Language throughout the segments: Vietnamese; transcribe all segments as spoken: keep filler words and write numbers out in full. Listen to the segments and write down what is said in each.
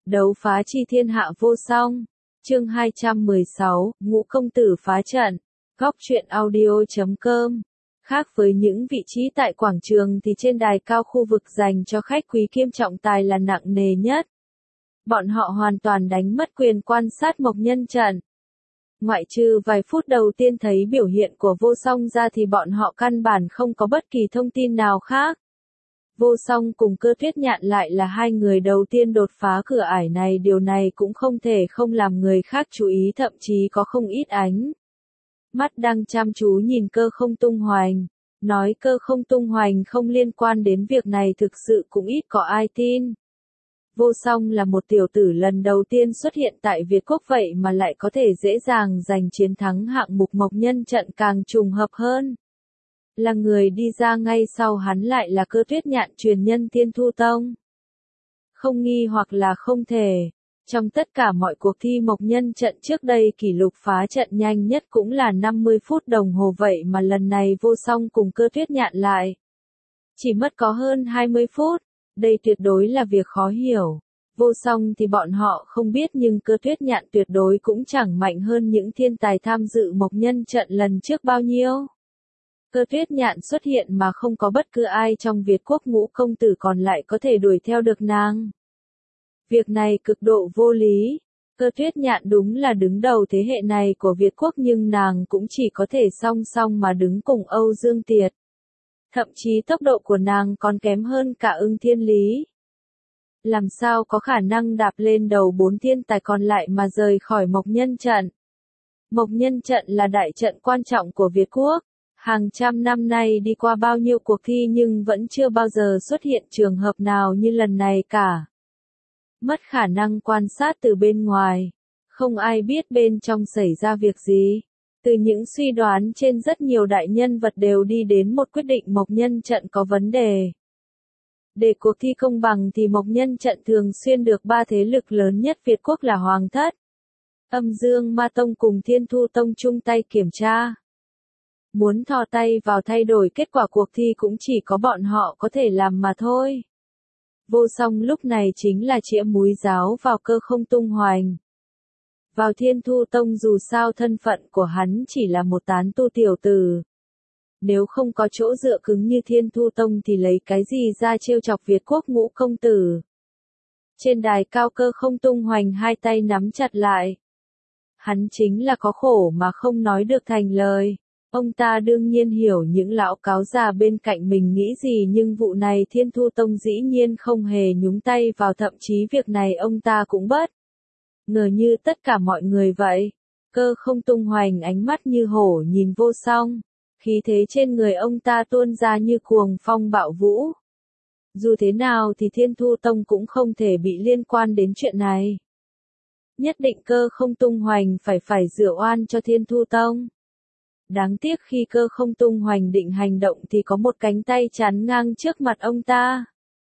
Đấu phá chi thiên hạ vô song. Chương hai trăm mười sáu, Ngũ công tử phá trận. Góc truyện audio chấm com. Khác với những vị trí tại quảng trường thì trên đài cao khu vực dành cho khách quý kiêm trọng tài là nặng nề nhất. Bọn họ hoàn toàn đánh mất quyền quan sát Mộc Nhân trận. Ngoại trừ vài phút đầu tiên thấy biểu hiện của Vô Song ra thì bọn họ căn bản không có bất kỳ thông tin nào khác. Vô Song cùng Cơ Tuyết Nhạn lại là hai người đầu tiên đột phá cửa ải này, điều này cũng không thể không làm người khác chú ý, thậm chí có không ít ánh mắt đang chăm chú nhìn Cơ Không Tung Hoành. Nói Cơ Không Tung Hoành không liên quan đến việc này thực sự cũng ít có ai tin. Vô Song là một tiểu tử lần đầu tiên xuất hiện tại Việt Quốc vậy mà lại có thể dễ dàng giành chiến thắng hạng mục Mộc Nhân trận, càng trùng hợp hơn là người đi ra ngay sau hắn lại là Cơ Tuyết Nhạn, truyền nhân Thiên Thu Tông. Không nghi hoặc là không thể. Trong tất cả mọi cuộc thi Mộc Nhân trận trước đây, kỷ lục phá trận nhanh nhất cũng là năm mươi phút đồng hồ, vậy mà lần này Vô Song cùng Cơ Tuyết Nhạn lại chỉ mất có hơn hai mươi phút. Đây tuyệt đối là việc khó hiểu. Vô Song thì bọn họ không biết, nhưng Cơ Tuyết Nhạn tuyệt đối cũng chẳng mạnh hơn những thiên tài tham dự Mộc Nhân trận lần trước bao nhiêu. Cơ Tuyết Nhạn xuất hiện mà không có bất cứ ai trong Việt Quốc Ngũ công tử còn lại có thể đuổi theo được nàng. Việc này cực độ vô lý. Cơ Tuyết Nhạn đúng là đứng đầu thế hệ này của Việt Quốc, nhưng nàng cũng chỉ có thể song song mà đứng cùng Âu Dương Tiệt. Thậm chí tốc độ của nàng còn kém hơn cả Ưng Thiên Lý. Làm sao có khả năng đạp lên đầu bốn thiên tài còn lại mà rời khỏi Mộc Nhân trận? Mộc Nhân trận là đại trận quan trọng của Việt Quốc. Hàng trăm năm nay đi qua bao nhiêu cuộc thi nhưng vẫn chưa bao giờ xuất hiện trường hợp nào như lần này cả. Mất khả năng quan sát từ bên ngoài. Không ai biết bên trong xảy ra việc gì. Từ những suy đoán trên, rất nhiều đại nhân vật đều đi đến một quyết định Mộc Nhân trận có vấn đề. Để cuộc thi công bằng thì Mộc Nhân trận thường xuyên được ba thế lực lớn nhất Việt Quốc là Hoàng Thất, Âm Dương Ma Tông cùng Thiên Thu Tông chung tay kiểm tra. Muốn thò tay vào thay đổi kết quả cuộc thi cũng chỉ có bọn họ có thể làm mà thôi. Vô Song lúc này chính là chĩa múi giáo vào Cơ Không Tung Hoành. Vào Thiên Thu Tông, dù sao thân phận của hắn chỉ là một tán tu tiểu tử. Nếu không có chỗ dựa cứng như Thiên Thu Tông thì lấy cái gì ra trêu chọc Việt Quốc Ngũ công tử. Trên đài cao, Cơ Không Tung Hoành hai tay nắm chặt lại. Hắn chính là có khổ mà không nói được thành lời. Ông ta đương nhiên hiểu những lão cáo già bên cạnh mình nghĩ gì, nhưng vụ này Thiên Thu Tông dĩ nhiên không hề nhúng tay vào, thậm chí việc này ông ta cũng bất ngờ như tất cả mọi người vậy. Cơ Không Tung Hoành ánh mắt như hổ nhìn Vô Song. Khí thế trên người ông ta tuôn ra như cuồng phong bạo vũ. Dù thế nào thì Thiên Thu Tông cũng không thể bị liên quan đến chuyện này. Nhất định Cơ Không Tung Hoành phải phải rửa oan cho Thiên Thu Tông. Đáng tiếc khi Cơ Không Tung Hoành định hành động thì có một cánh tay chắn ngang trước mặt ông ta.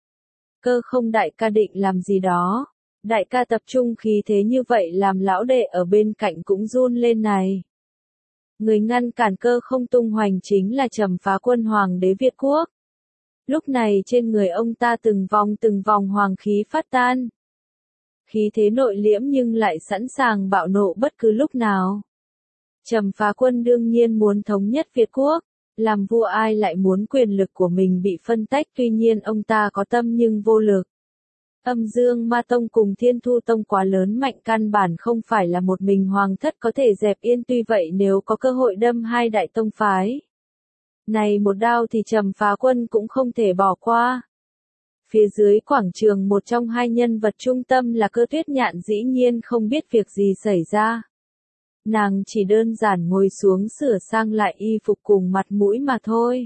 Cơ Không đại ca định làm gì đó. Đại ca tập trung khí thế như vậy làm lão đệ ở bên cạnh cũng run lên này. Người ngăn cản Cơ Không Tung Hoành chính là Trầm Phá Quân, hoàng đế Việt Quốc. Lúc này trên người ông ta từng vòng từng vòng hoàng khí phát tan. Khí thế nội liễm nhưng lại sẵn sàng bạo nộ bất cứ lúc nào. Trầm Phá Quân đương nhiên muốn thống nhất Việt Quốc. Làm vua ai lại muốn quyền lực của mình bị phân tách, tuy nhiên ông ta có tâm nhưng vô lực. Âm Dương Ma Tông cùng Thiên Thu Tông quá lớn mạnh, căn bản không phải là một mình Hoàng Thất có thể dẹp yên, tuy vậy nếu có cơ hội đâm hai đại tông phái này một đao thì Trầm Phá Quân cũng không thể bỏ qua. Phía dưới quảng trường, một trong hai nhân vật trung tâm là Cơ Tuyết Nhạn dĩ nhiên không biết việc gì xảy ra. Nàng chỉ đơn giản ngồi xuống sửa sang lại y phục cùng mặt mũi mà thôi.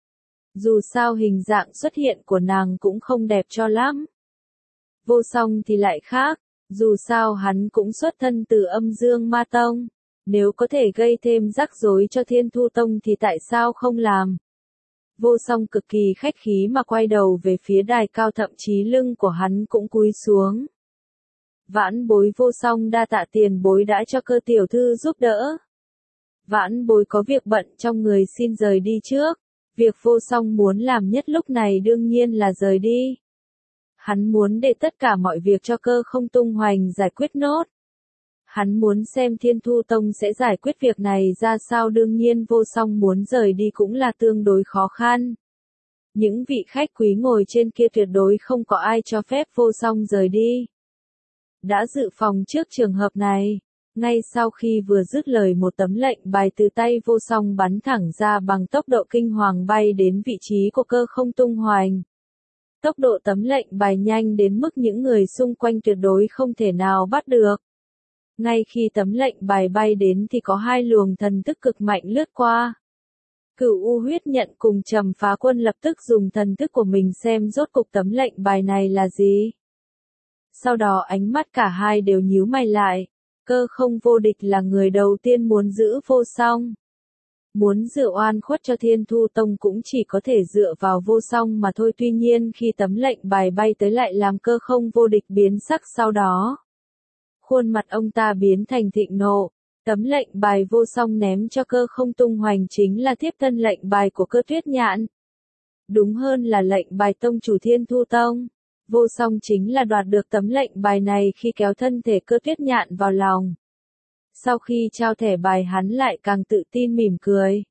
Dù sao hình dạng xuất hiện của nàng cũng không đẹp cho lắm. Vô Song thì lại khác, dù sao hắn cũng xuất thân từ Âm Dương Ma Tông. Nếu có thể gây thêm rắc rối cho Thiên Thu Tông thì tại sao không làm. Vô Song cực kỳ khách khí mà quay đầu về phía đài cao, thậm chí lưng của hắn cũng cúi xuống. Vãn bối Vô Song đa tạ tiền bối đã cho Cơ tiểu thư giúp đỡ. Vãn bối có việc bận trong người, xin rời đi trước. Việc Vô Song muốn làm nhất lúc này đương nhiên là rời đi. Hắn muốn để tất cả mọi việc cho Cơ Không Tung Hoành giải quyết nốt. Hắn muốn xem Thiên Thu Tông sẽ giải quyết việc này ra sao, đương nhiên Vô Song muốn rời đi cũng là tương đối khó khăn. Những vị khách quý ngồi trên kia tuyệt đối không có ai cho phép Vô Song rời đi. Đã dự phòng trước trường hợp này, ngay sau khi vừa dứt lời một tấm lệnh bài từ tay Vô Song bắn thẳng ra bằng tốc độ kinh hoàng bay đến vị trí của Cơ Không Tung Hoành. Tốc độ tấm lệnh bài nhanh đến mức những người xung quanh tuyệt đối không thể nào bắt được. Ngay khi tấm lệnh bài bay đến thì có hai luồng thần thức cực mạnh lướt qua. Cửu U Huyết Nhận cùng Trầm Phá Quân lập tức dùng thần thức của mình xem rốt cục tấm lệnh bài này là gì. Sau đó ánh mắt cả hai đều nhíu mày lại. Cơ Không Vô Địch là người đầu tiên muốn giữ Vô Song. Muốn dựa oan khuất cho Thiên Thu Tông cũng chỉ có thể dựa vào Vô Song mà thôi, tuy nhiên khi tấm lệnh bài bay tới lại làm Cơ Không Vô Địch biến sắc sau đó. Khuôn mặt ông ta biến thành thịnh nộ, tấm lệnh bài Vô Song ném cho Cơ Không Tung Hoành chính là thiếp thân lệnh bài của Cơ Tuyết Nhạn. Đúng hơn là lệnh bài tông chủ Thiên Thu Tông. Vô Song chính là đoạt được tấm lệnh bài này khi kéo thân thể Cơ Tuyết Nhạn vào lòng. Sau khi trao thẻ bài hắn lại càng tự tin mỉm cười.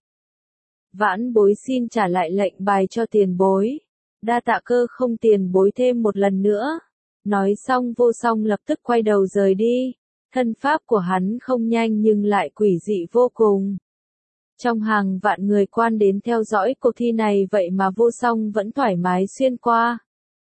Vãn bối xin trả lại lệnh bài cho tiền bối. Đa tạ Cơ Không tiền bối thêm một lần nữa. Nói xong Vô Song lập tức quay đầu rời đi. Thân pháp của hắn không nhanh nhưng lại quỷ dị vô cùng. Trong hàng vạn người quan đến theo dõi cuộc thi này vậy mà Vô Song vẫn thoải mái xuyên qua.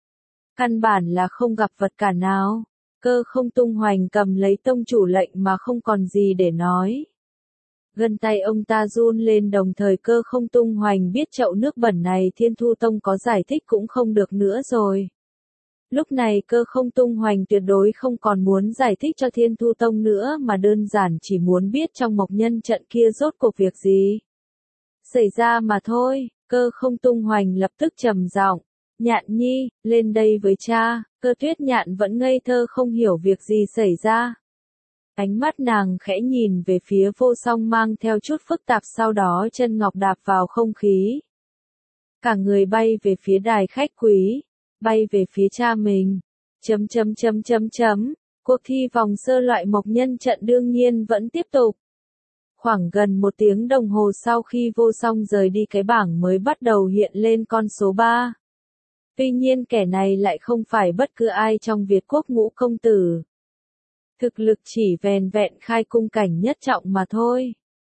Căn bản là không gặp vật cản nào. Cơ Không Tung Hoành cầm lấy tông chủ lệnh mà không còn gì để nói. Gân tay ông ta run lên, đồng thời Cơ Không Tung Hoành biết chậu nước bẩn này Thiên Thu Tông có giải thích cũng không được nữa rồi. Lúc này Cơ Không Tung Hoành tuyệt đối không còn muốn giải thích cho Thiên Thu Tông nữa mà đơn giản chỉ muốn biết trong Mộc Nhân trận kia rốt cuộc việc gì xảy ra mà thôi. Cơ Không Tung Hoành lập tức trầm giọng, Nhạn Nhi, lên đây với cha. Cơ Tuyết Nhạn vẫn ngây thơ không hiểu việc gì xảy ra. Ánh mắt nàng khẽ nhìn về phía Vô Song mang theo chút phức tạp, sau đó chân ngọc đạp vào không khí. Cả người bay về phía đài khách quý, bay về phía cha mình. Chấm chấm chấm chấm chấm, cuộc thi vòng sơ loại Mộc Nhân trận đương nhiên vẫn tiếp tục. Khoảng gần một tiếng đồng hồ sau khi Vô Song rời đi, cái bảng mới bắt đầu hiện lên con số ba. Tuy nhiên kẻ này lại không phải bất cứ ai trong Việt Quốc Ngũ công tử. Thực lực chỉ vèn vẹn khai cung cảnh nhất trọng mà thôi.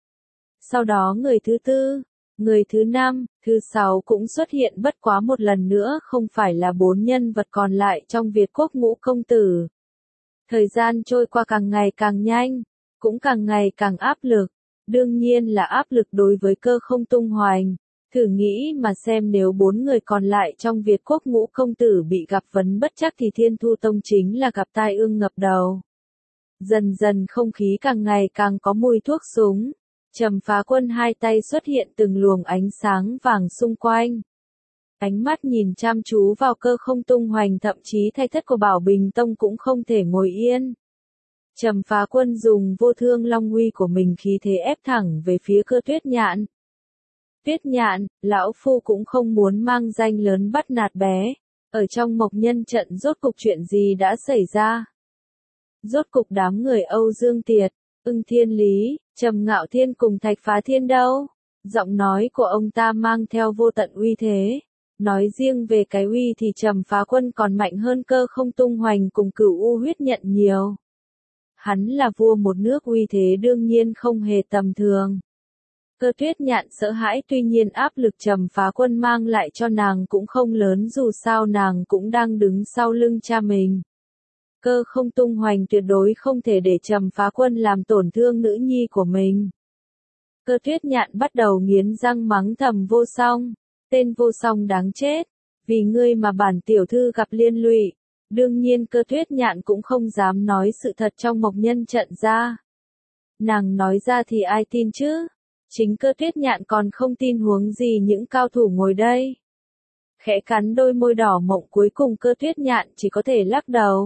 Sau đó người thứ tư, người thứ năm, thứ sáu cũng xuất hiện bất quá một lần nữa, không phải là bốn nhân vật còn lại trong Việt Quốc Ngũ công tử. Thời gian trôi qua càng ngày càng nhanh, cũng càng ngày càng áp lực. Đương nhiên là áp lực đối với Cơ Không Tung Hoành. Thử nghĩ mà xem, nếu bốn người còn lại trong Việt Quốc Ngũ công tử bị gặp vấn bất trắc thì Thiên Thu Tông chính là gặp tai ương ngập đầu. Dần dần không khí càng ngày càng có mùi thuốc súng. Trầm Phá Quân hai tay xuất hiện từng luồng ánh sáng vàng xung quanh. Ánh mắt nhìn chăm chú vào Cơ Không Tung Hoành, thậm chí thạch thất của Bảo Bình Tông cũng không thể ngồi yên. Trầm Phá Quân dùng Vô Thương Long uy của mình khí thế ép thẳng về phía Cơ Tuyết Nhạn. Tuyết Nhạn, lão phu cũng không muốn mang danh lớn bắt nạt bé. Ở trong Mộc Nhân trận rốt cục chuyện gì đã xảy ra? Rốt cục đám người Âu Dương Tiệt, Ưng Thiên Lý, Trầm Ngạo Thiên cùng Thạch Phá Thiên đâu? Giọng nói của ông ta mang theo vô tận uy thế. Nói riêng về cái uy thì Trầm Phá Quân còn mạnh hơn Cơ Không Tung Hoành cùng Cửu U Huyết Nhận nhiều. Hắn là vua một nước, uy thế đương nhiên không hề tầm thường. Cơ Tuyết Nhạn sợ hãi, tuy nhiên áp lực Trầm Phá Quân mang lại cho nàng cũng không lớn, dù sao nàng cũng đang đứng sau lưng cha mình. Cơ Không Tung Hoành tuyệt đối không thể để Trầm Phá Quân làm tổn thương nữ nhi của mình. Cơ Tuyết Nhạn bắt đầu nghiến răng mắng thầm Vô Song, tên Vô Song đáng chết, vì ngươi mà bản tiểu thư gặp liên lụy. Đương nhiên Cơ Tuyết Nhạn cũng không dám nói sự thật trong Mộc Nhân trận ra. Nàng nói ra thì ai tin chứ? Chính Cơ Tuyết Nhạn còn không tin, huống gì những cao thủ ngồi đây. Khẽ cắn đôi môi đỏ mọng, cuối cùng Cơ Tuyết Nhạn chỉ có thể lắc đầu.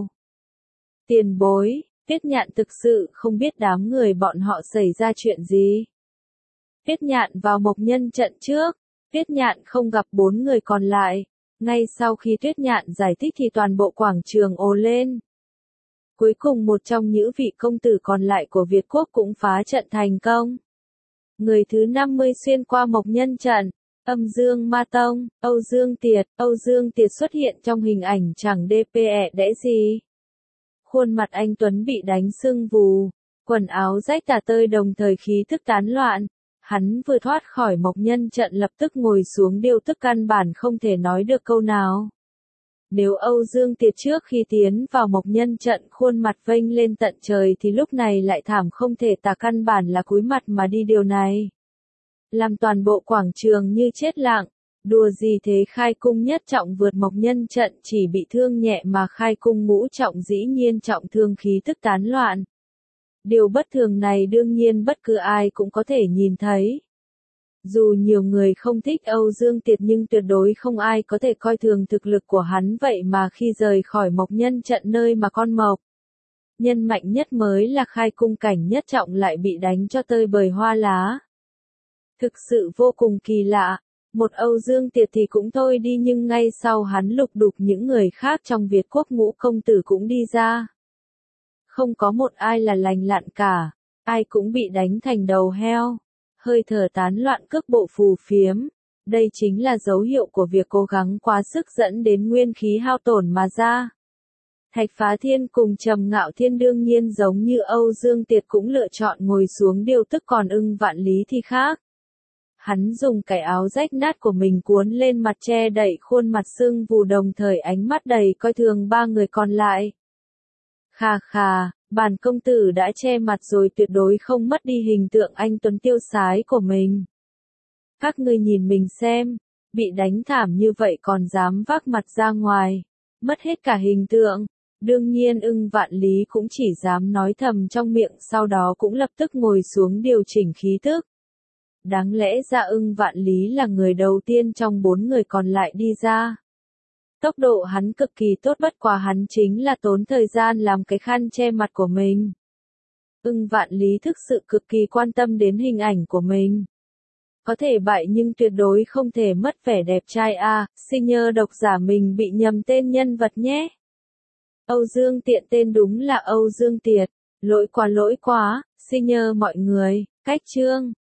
Tiền bối, Tuyết Nhạn thực sự không biết đám người bọn họ xảy ra chuyện gì. Tuyết Nhạn vào Mộc Nhân trận trước, Tuyết Nhạn không gặp bốn người còn lại. Ngay sau khi Tuyết Nhạn giải thích thì toàn bộ quảng trường ồ lên. Cuối cùng một trong những vị công tử còn lại của Việt Quốc cũng phá trận thành công. Người thứ năm mươi xuyên qua Mộc Nhân trận, Âm Dương Ma Tông, Âu Dương Tiệt, Âu Dương Tiệt xuất hiện trong hình ảnh chẳng đê pê e đẽ gì. Khuôn mặt anh Tuấn bị đánh sưng vù, quần áo rách tả tơi đồng thời khí thức tán loạn. Hắn vừa thoát khỏi Mộc Nhân trận lập tức ngồi xuống điều tức căn bản không thể nói được câu nào. Nếu Âu Dương Tiệt trước khi tiến vào Mộc Nhân trận khuôn mặt vênh lên tận trời thì lúc này lại thảm không thể tả, căn bản là cúi mặt mà đi điều này. Làm toàn bộ quảng trường như chết lặng, đùa gì thế, Khai Cung nhất trọng vượt Mộc Nhân trận chỉ bị thương nhẹ mà Khai Cung ngũ trọng dĩ nhiên trọng thương, khí thức tán loạn. Điều bất thường này đương nhiên bất cứ ai cũng có thể nhìn thấy. Dù nhiều người không thích Âu Dương Tiệt nhưng tuyệt đối không ai có thể coi thường thực lực của hắn, vậy mà khi rời khỏi Mộc Nhân trận nơi mà con mộc nhân mạnh nhất mới là Khai Cung cảnh nhất trọng lại bị đánh cho tơi bời hoa lá. Thực sự vô cùng kỳ lạ, một Âu Dương Tiệt thì cũng thôi đi nhưng ngay sau hắn lục đục những người khác trong Việt Quốc ngũ công tử cũng đi ra. Không có một ai là lành lặn cả, ai cũng bị đánh thành đầu heo, hơi thở tán loạn, cước bộ phù phiếm. Đây chính là dấu hiệu của việc cố gắng quá sức dẫn đến nguyên khí hao tổn mà ra. Thạch Phá Thiên cùng Trầm Ngạo Thiên đương nhiên giống như Âu Dương Tiệt cũng lựa chọn ngồi xuống điều tức, còn Ưng Vạn Lý thì khác. Hắn dùng cái áo rách nát của mình cuốn lên mặt che đậy khuôn mặt sưng vù đồng thời ánh mắt đầy coi thường ba người còn lại. Khà khà, bản công tử đã che mặt rồi, tuyệt đối không mất đi hình tượng anh tuấn tiêu sái của mình. Các ngươi nhìn mình xem, bị đánh thảm như vậy còn dám vác mặt ra ngoài, mất hết cả hình tượng. Đương nhiên Ưng Vạn Lý cũng chỉ dám nói thầm trong miệng, sau đó cũng lập tức ngồi xuống điều chỉnh khí thức. Đáng lẽ ra Ưng Vạn Lý là người đầu tiên trong bốn người còn lại đi ra. Tốc độ hắn cực kỳ tốt, bất quá hắn chính là tốn thời gian làm cái khăn che mặt của mình. Ưng Vạn Lý thực sự cực kỳ quan tâm đến hình ảnh của mình. Có thể bại nhưng tuyệt đối không thể mất vẻ đẹp trai a. À, xin nhờ độc giả mình bị nhầm tên nhân vật nhé. Âu Dương Tiện tên đúng là Âu Dương Tiệt. Lỗi quá lỗi quá, xin nhờ mọi người. Cách chương